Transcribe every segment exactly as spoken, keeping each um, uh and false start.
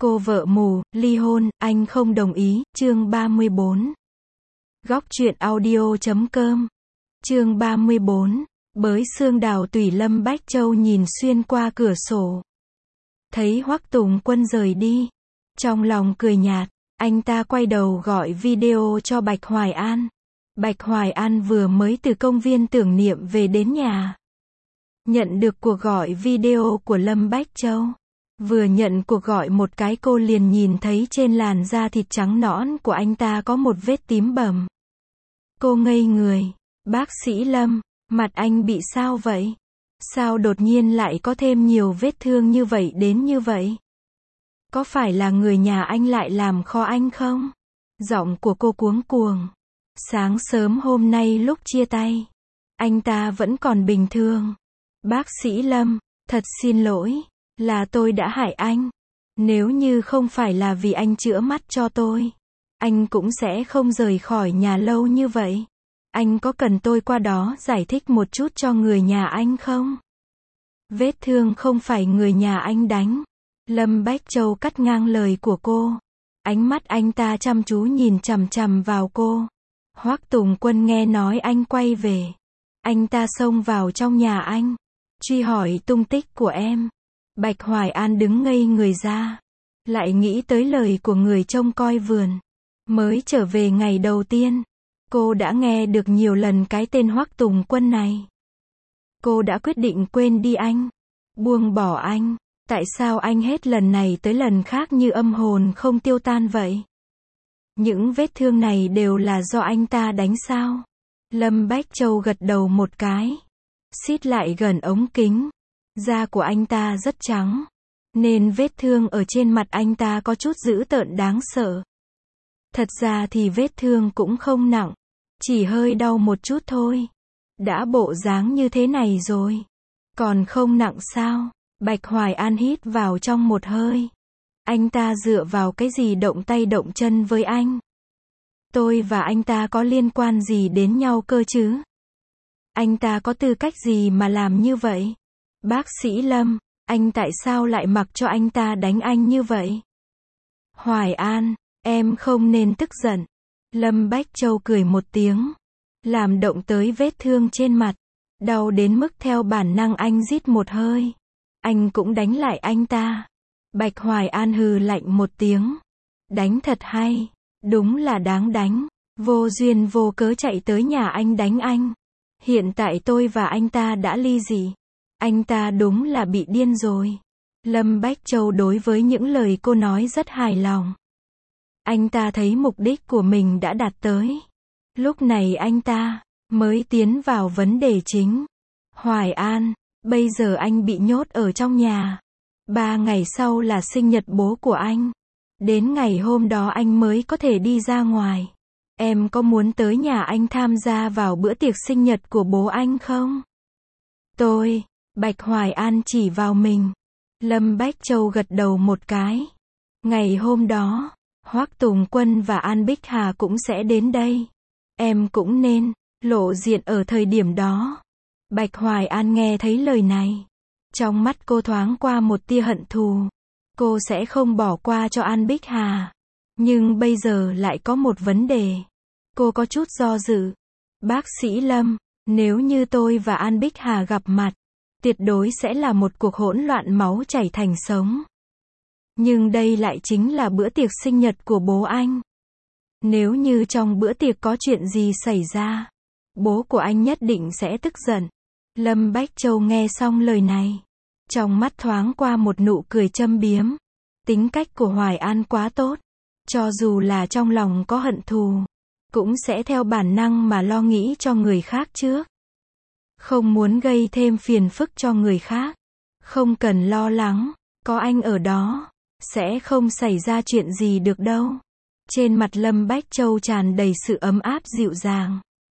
Cô vợ mù, ly hôn, anh không đồng ý, chương ba mươi bốn. Góc truyện audio chấm com. Chương ba mươi bốn. Bới xương đào tùy Lâm Bách Châu nhìn xuyên qua cửa sổ. Thấy Hoắc Tùng Quân rời đi. Trong lòng cười nhạt, anh ta quay đầu gọi video cho Bạch Hoài An. Bạch Hoài An vừa mới từ công viên tưởng niệm về đến nhà. Nhận được cuộc gọi video của Lâm Bách Châu. Vừa nhận cuộc gọi một cái cô liền nhìn thấy trên làn da thịt trắng nõn của anh ta có một vết tím bầm. Cô ngây người. Bác sĩ Lâm, mặt anh bị sao vậy? Sao đột nhiên lại có thêm nhiều vết thương như vậy đến như vậy? Có phải là người nhà anh lại làm khó anh không? Giọng của cô cuống cuồng. Sáng sớm hôm nay lúc chia tay, anh ta vẫn còn bình thường. Bác sĩ Lâm, thật xin lỗi, là tôi đã hại anh. Nếu như không phải là vì anh chữa mắt cho tôi, anh cũng sẽ không rời khỏi nhà lâu như vậy. Anh có cần tôi qua đó giải thích một chút cho người nhà anh không? Vết thương không phải người nhà anh đánh. Lâm Bách Châu cắt ngang lời của cô. Ánh mắt anh ta chăm chú nhìn chằm chằm vào cô. Hoắc Tùng Quân nghe nói anh quay về. Anh ta xông vào trong nhà anh, truy hỏi tung tích của em. Bạch Hoài An đứng ngây người ra. Lại nghĩ tới lời của người trông coi vườn. Mới trở về ngày đầu tiên, cô đã nghe được nhiều lần cái tên Hoắc Tùng Quân này. Cô đã quyết định quên đi anh, buông bỏ anh. Tại sao anh hết lần này tới lần khác như âm hồn không tiêu tan vậy? Những vết thương này đều là do anh ta đánh sao? Lâm Bách Châu gật đầu một cái. Xít lại gần ống kính. Da của anh ta rất trắng, nên vết thương ở trên mặt anh ta có chút dữ tợn đáng sợ. Thật ra thì vết thương cũng không nặng, chỉ hơi đau một chút thôi. Đã bộ dáng như thế này rồi, còn không nặng sao? Bạch Hoài An hít vào trong một hơi. Anh ta dựa vào cái gì động tay động chân với anh? Tôi và anh ta có liên quan gì đến nhau cơ chứ? Anh ta có tư cách gì mà làm như vậy? Bác sĩ Lâm, anh tại sao lại mặc cho anh ta đánh anh như vậy? Hoài An, em không nên tức giận. Lâm Bách Châu cười một tiếng, làm động tới vết thương trên mặt. Đau đến mức theo bản năng anh rít một hơi. Anh cũng đánh lại anh ta. Bạch Hoài An hừ lạnh một tiếng. Đánh thật hay, đúng là đáng đánh. Vô duyên vô cớ chạy tới nhà anh đánh anh. Hiện tại tôi và anh ta đã ly dị. Anh ta đúng là bị điên rồi. Lâm Bách Châu đối với những lời cô nói rất hài lòng. Anh ta thấy mục đích của mình đã đạt tới. Lúc này anh ta mới tiến vào vấn đề chính. Hoài An, bây giờ anh bị nhốt ở trong nhà. Ba ngày sau là sinh nhật bố của anh. Đến ngày hôm đó anh mới có thể đi ra ngoài. Em có muốn tới nhà anh tham gia vào bữa tiệc sinh nhật của bố anh không? Tôi, Bạch Hoài An chỉ vào mình. Lâm Bách Châu gật đầu một cái. Ngày hôm đó, Hoắc Tùng Quân và An Bích Hà cũng sẽ đến đây. Em cũng nên lộ diện ở thời điểm đó. Bạch Hoài An nghe thấy lời này. Trong mắt cô thoáng qua một tia hận thù. Cô sẽ không bỏ qua cho An Bích Hà. Nhưng bây giờ lại có một vấn đề. Cô có chút do dự. Bác sĩ Lâm, nếu như tôi và An Bích Hà gặp mặt, tuyệt đối sẽ là một cuộc hỗn loạn máu chảy thành sống. Nhưng đây lại chính là bữa tiệc sinh nhật của bố anh. Nếu như trong bữa tiệc có chuyện gì xảy ra, bố của anh nhất định sẽ tức giận. Lâm Bách Châu nghe xong lời này, trong mắt thoáng qua một nụ cười châm biếm. Tính cách của Hoài An quá tốt. Cho dù là trong lòng có hận thù, cũng sẽ theo bản năng mà lo nghĩ cho người khác trước. Không muốn gây thêm phiền phức cho người khác. Không cần lo lắng, có anh ở đó, sẽ không xảy ra chuyện gì được đâu. Trên mặt Lâm Bách Châu tràn đầy sự ấm áp dịu dàng.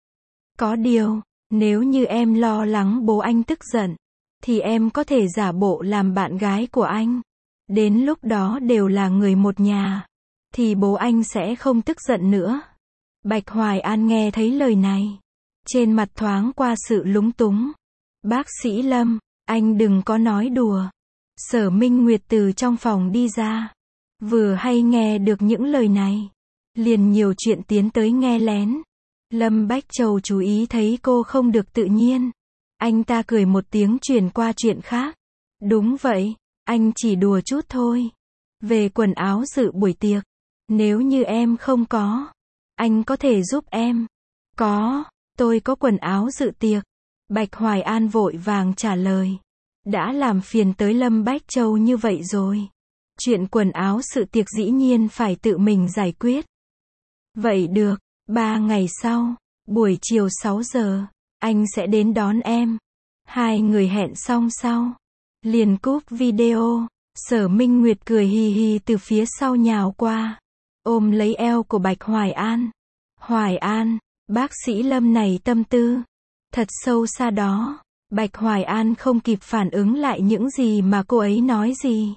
Có điều, nếu như em lo lắng bố anh tức giận, thì em có thể giả bộ làm bạn gái của anh. Đến lúc đó đều là người một nhà, thì bố anh sẽ không tức giận nữa. Bạch Hoài An nghe thấy lời này, trên mặt thoáng qua sự lúng túng. Bác sĩ Lâm, anh đừng có nói đùa. Sở Minh Nguyệt từ trong phòng đi ra. Vừa hay nghe được những lời này, liền nhiều chuyện tiến tới nghe lén. Lâm Bách Châu chú ý thấy cô không được tự nhiên. Anh ta cười một tiếng chuyển qua chuyện khác. Đúng vậy, anh chỉ đùa chút thôi. Về quần áo dự buổi tiệc, nếu như em không có, anh có thể giúp em. Có, tôi có quần áo dự tiệc. Bạch Hoài An vội vàng trả lời. Đã làm phiền tới Lâm Bách Châu như vậy rồi. Chuyện quần áo sự tiệc dĩ nhiên phải tự mình giải quyết. Vậy được, ba ngày sau, buổi chiều sáu giờ, anh sẽ đến đón em. Hai người hẹn xong sau, liền cúp video. Sở Minh Nguyệt cười hì hì từ phía sau nhào qua, ôm lấy eo của Bạch Hoài An. Hoài An, bác sĩ Lâm này tâm tư thật sâu xa đó. Bạch Hoài An không kịp phản ứng lại những gì mà cô ấy nói gì.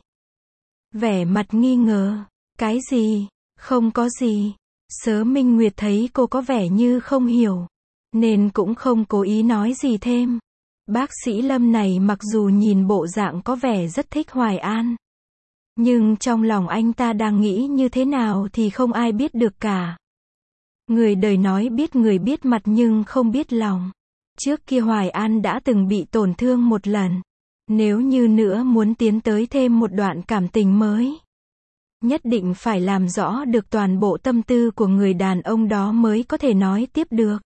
Vẻ mặt nghi ngờ. Cái gì? Không có gì. Sở Minh Nguyệt thấy cô có vẻ như không hiểu, nên cũng không cố ý nói gì thêm. Bác sĩ Lâm này mặc dù nhìn bộ dạng có vẻ rất thích Hoài An, nhưng trong lòng anh ta đang nghĩ như thế nào thì không ai biết được cả. Người đời nói biết người biết mặt nhưng không biết lòng. Trước kia Hoài An đã từng bị tổn thương một lần. Nếu như nữa muốn tiến tới thêm một đoạn cảm tình mới, nhất định phải làm rõ được toàn bộ tâm tư của người đàn ông đó mới có thể nói tiếp được.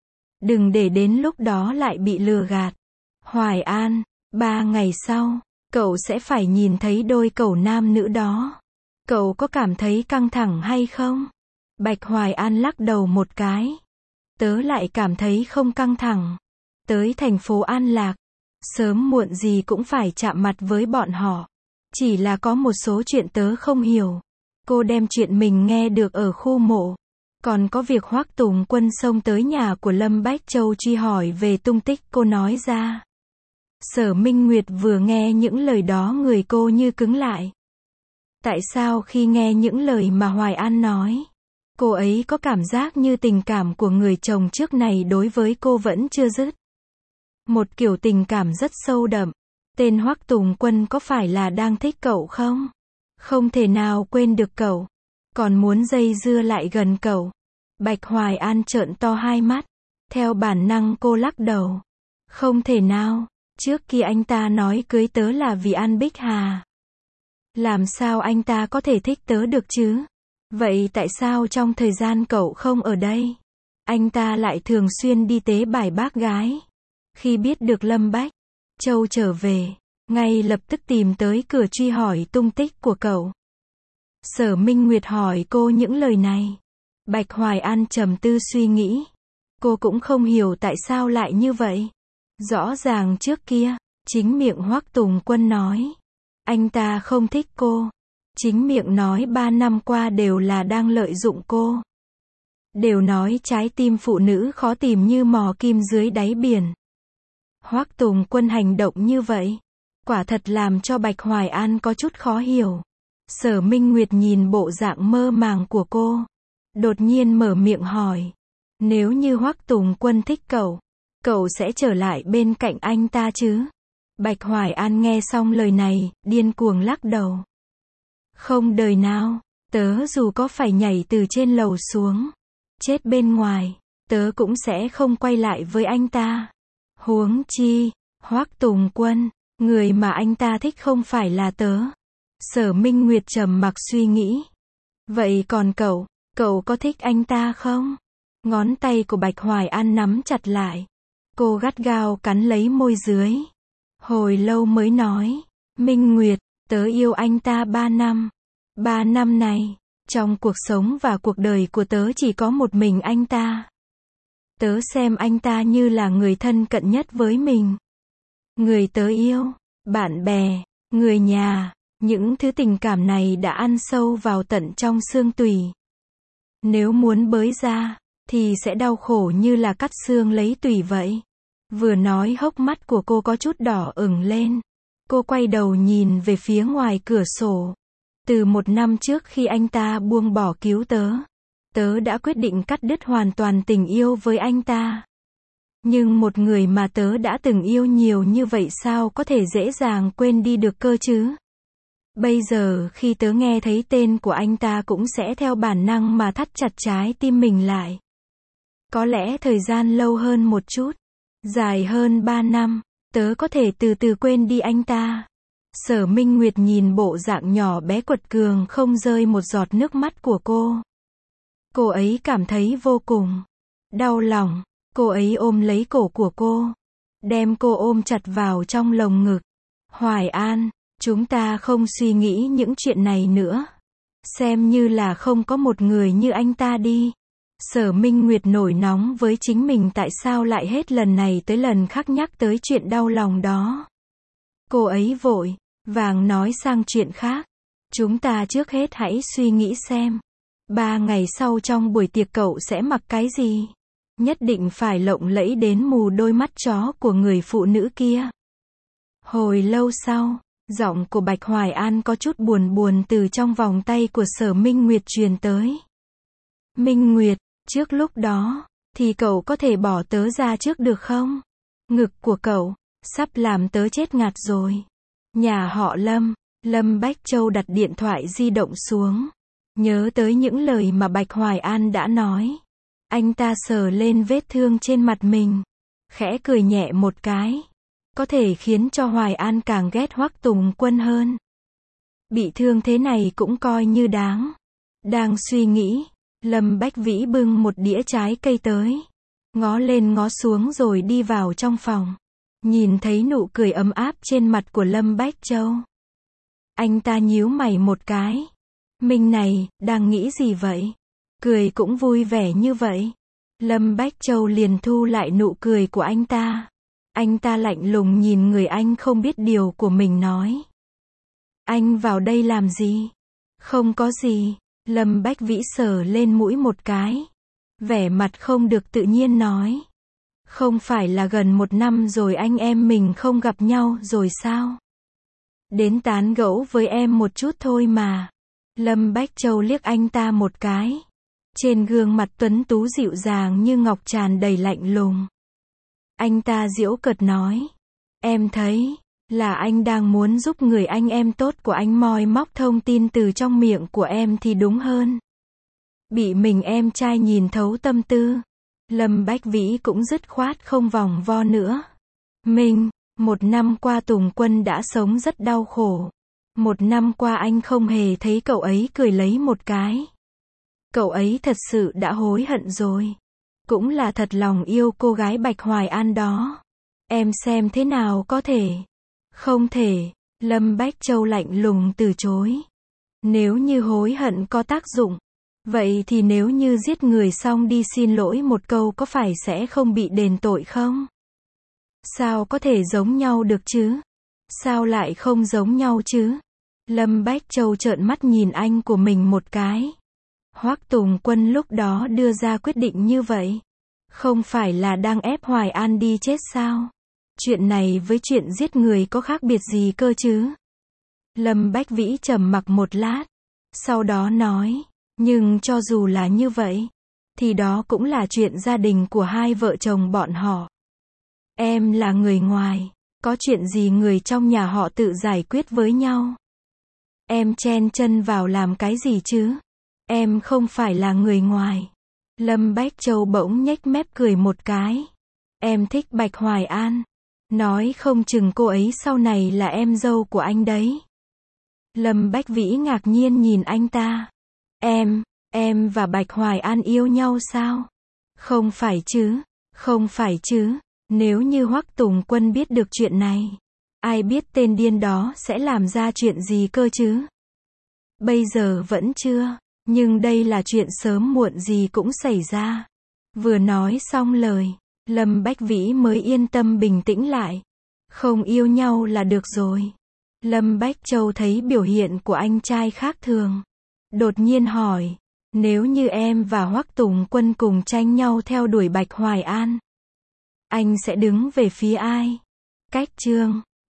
Đừng để đến lúc đó lại bị lừa gạt. Hoài An, ba ngày sau, cậu sẽ phải nhìn thấy đôi cậu nam nữ đó. Cậu có cảm thấy căng thẳng hay không? Bạch Hoài An lắc đầu một cái. Tớ lại cảm thấy không căng thẳng. Tới thành phố An Lạc, sớm muộn gì cũng phải chạm mặt với bọn họ. Chỉ là có một số chuyện tớ không hiểu. Cô đem chuyện mình nghe được ở khu mộ, còn có việc Hoắc Tùng Quân xông tới nhà của Lâm Bách Châu truy hỏi về tung tích cô nói ra. Sở Minh Nguyệt vừa nghe những lời đó người cô như cứng lại. Tại sao khi nghe những lời mà Hoài An nói, cô ấy có cảm giác như tình cảm của người chồng trước này đối với cô vẫn chưa dứt. Một kiểu tình cảm rất sâu đậm. Tên Hoắc Tùng Quân có phải là đang thích cậu không? Không thể nào quên được cậu, còn muốn dây dưa lại gần cậu. Bạch Hoài An trợn to hai mắt. Theo bản năng cô lắc đầu. Không thể nào, trước kia anh ta nói cưới tớ là vì An Bích Hà. Làm sao anh ta có thể thích tớ được chứ? Vậy tại sao trong thời gian cậu không ở đây, anh ta lại thường xuyên đi tế bài bác gái? Khi biết được Lâm Bách Châu trở về, ngay lập tức tìm tới cửa truy hỏi tung tích của cậu. Sở Minh Nguyệt hỏi cô những lời này. Bạch Hoài An trầm tư suy nghĩ. Cô cũng không hiểu tại sao lại như vậy. Rõ ràng trước kia, chính miệng Hoắc Tùng Quân nói, anh ta không thích cô. Chính miệng nói ba năm qua đều là đang lợi dụng cô. Đều nói trái tim phụ nữ khó tìm như mò kim dưới đáy biển. Hoắc Tùng Quân hành động như vậy, quả thật làm cho Bạch Hoài An có chút khó hiểu. Sở Minh Nguyệt nhìn bộ dạng mơ màng của cô, đột nhiên mở miệng hỏi. Nếu như Hoắc Tùng Quân thích cậu, cậu sẽ trở lại bên cạnh anh ta chứ? Bạch Hoài An nghe xong lời này, điên cuồng lắc đầu. Không đời nào, tớ dù có phải nhảy từ trên lầu xuống, chết bên ngoài, tớ cũng sẽ không quay lại với anh ta. Huống chi, Hoắc Tùng Quân, người mà anh ta thích không phải là tớ. Sở Minh Nguyệt trầm mặc suy nghĩ. Vậy còn cậu, cậu có thích anh ta không? Ngón tay của Bạch Hoài An nắm chặt lại. Cô gắt gao cắn lấy môi dưới. Hồi lâu mới nói. Minh Nguyệt, tớ yêu anh ta ba năm. Ba năm này, trong cuộc sống và cuộc đời của tớ chỉ có một mình anh ta. Tớ xem anh ta như là người thân cận nhất với mình. Người tớ yêu, bạn bè, người nhà, những thứ tình cảm này đã ăn sâu vào tận trong xương tủy. Nếu muốn bới ra, thì sẽ đau khổ như là cắt xương lấy tủy vậy. Vừa nói hốc mắt của cô có chút đỏ ửng lên. Cô quay đầu nhìn về phía ngoài cửa sổ. Từ một năm trước khi anh ta buông bỏ cứu tớ, tớ đã quyết định cắt đứt hoàn toàn tình yêu với anh ta. Nhưng một người mà tớ đã từng yêu nhiều như vậy sao có thể dễ dàng quên đi được cơ chứ? Bây giờ khi tớ nghe thấy tên của anh ta cũng sẽ theo bản năng mà thắt chặt trái tim mình lại. Có lẽ thời gian lâu hơn một chút, dài hơn ba năm, tớ có thể từ từ quên đi anh ta. Sở Minh Nguyệt nhìn bộ dạng nhỏ bé quật cường không rơi một giọt nước mắt của cô. Cô ấy cảm thấy vô cùng đau lòng. Cô ấy ôm lấy cổ của cô, đem cô ôm chặt vào trong lồng ngực. Hoài An, chúng ta không suy nghĩ những chuyện này nữa. Xem như là không có một người như anh ta đi. Sở Minh Nguyệt nổi nóng với chính mình tại sao lại hết lần này tới lần khác nhắc tới chuyện đau lòng đó. Cô ấy vội vàng nói sang chuyện khác. Chúng ta trước hết hãy suy nghĩ xem. Ba ngày sau trong buổi tiệc cậu sẽ mặc cái gì? Nhất định phải lộng lẫy đến mù đôi mắt chó của người phụ nữ kia. Hồi lâu sau, giọng của Bạch Hoài An có chút buồn buồn từ trong vòng tay của Sở Minh Nguyệt truyền tới. Minh Nguyệt, trước lúc đó, thì cậu có thể bỏ tớ ra trước được không? Ngực của cậu, sắp làm tớ chết ngạt rồi. Nhà họ Lâm, Lâm Bách Châu đặt điện thoại di động xuống. Nhớ tới những lời mà Bạch Hoài An đã nói. Anh ta sờ lên vết thương trên mặt mình. Khẽ cười nhẹ một cái. Có thể khiến cho Hoài An càng ghét Hoắc Tùng Quân hơn. Bị thương thế này cũng coi như đáng. Đang suy nghĩ, Lâm Bách Vĩ bưng một đĩa trái cây tới. Ngó lên ngó xuống rồi đi vào trong phòng. Nhìn thấy nụ cười ấm áp trên mặt của Lâm Bách Châu. Anh ta nhíu mày một cái. Mình này, đang nghĩ gì vậy? Cười cũng vui vẻ như vậy. Lâm Bách Châu liền thu lại nụ cười của anh ta. Anh ta lạnh lùng nhìn người anh không biết điều của mình nói. Anh vào đây làm gì? Không có gì. Lâm Bách Vĩ sờ lên mũi một cái. Vẻ mặt không được tự nhiên nói. Không phải là gần một năm rồi anh em mình không gặp nhau rồi sao? Đến tán gẫu với em một chút thôi mà. Lâm Bách Châu liếc anh ta một cái. Trên gương mặt tuấn tú dịu dàng như ngọc tràn đầy lạnh lùng. Anh ta giễu cợt nói. Em thấy, là anh đang muốn giúp người anh em tốt của anh moi móc thông tin từ trong miệng của em thì đúng hơn. Bị mình em trai nhìn thấu tâm tư. Lâm Bách Vĩ cũng dứt khoát không vòng vo nữa. Mình, một năm qua Tùng Quân đã sống rất đau khổ. Một năm qua anh không hề thấy cậu ấy cười lấy một cái. Cậu ấy thật sự đã hối hận rồi. Cũng là thật lòng yêu cô gái Bạch Hoài An đó. Em xem thế nào có thể. Không thể. Lâm Bách Châu lạnh lùng từ chối. Nếu như hối hận có tác dụng. Vậy thì nếu như giết người xong đi xin lỗi một câu có phải sẽ không bị đền tội không? Sao có thể giống nhau được chứ? Sao lại không giống nhau chứ? Lâm Bách Châu trợn mắt nhìn anh của mình một cái. Hoắc Tùng Quân lúc đó đưa ra quyết định như vậy. Không phải là đang ép Hoài An đi chết sao? Chuyện này với chuyện giết người có khác biệt gì cơ chứ? Lâm Bách Vĩ trầm mặc một lát. Sau đó nói. Nhưng cho dù là như vậy, thì đó cũng là chuyện gia đình của hai vợ chồng bọn họ. Em là người ngoài, có chuyện gì người trong nhà họ tự giải quyết với nhau. Em chen chân vào làm cái gì chứ? Em không phải là người ngoài. Lâm Bách Châu bỗng nhếch mép cười một cái. Em thích Bạch Hoài An. Nói không chừng cô ấy sau này là em dâu của anh đấy. Lâm Bách Vĩ ngạc nhiên nhìn anh ta. Em, em và Bạch Hoài An yêu nhau sao? Không phải chứ, không phải chứ. Nếu như Hoắc Tùng Quân biết được chuyện này, ai biết tên điên đó sẽ làm ra chuyện gì cơ chứ? Bây giờ vẫn chưa, nhưng đây là chuyện sớm muộn gì cũng xảy ra. Vừa nói xong lời, Lâm Bách Vĩ mới yên tâm bình tĩnh lại. Không yêu nhau là được rồi. Lâm Bách Châu thấy biểu hiện của anh trai khác thường. Đột nhiên hỏi, nếu như em và Hoắc Tùng Quân cùng tranh nhau theo đuổi Bạch Hoài An, anh sẽ đứng về phía ai? Cách chương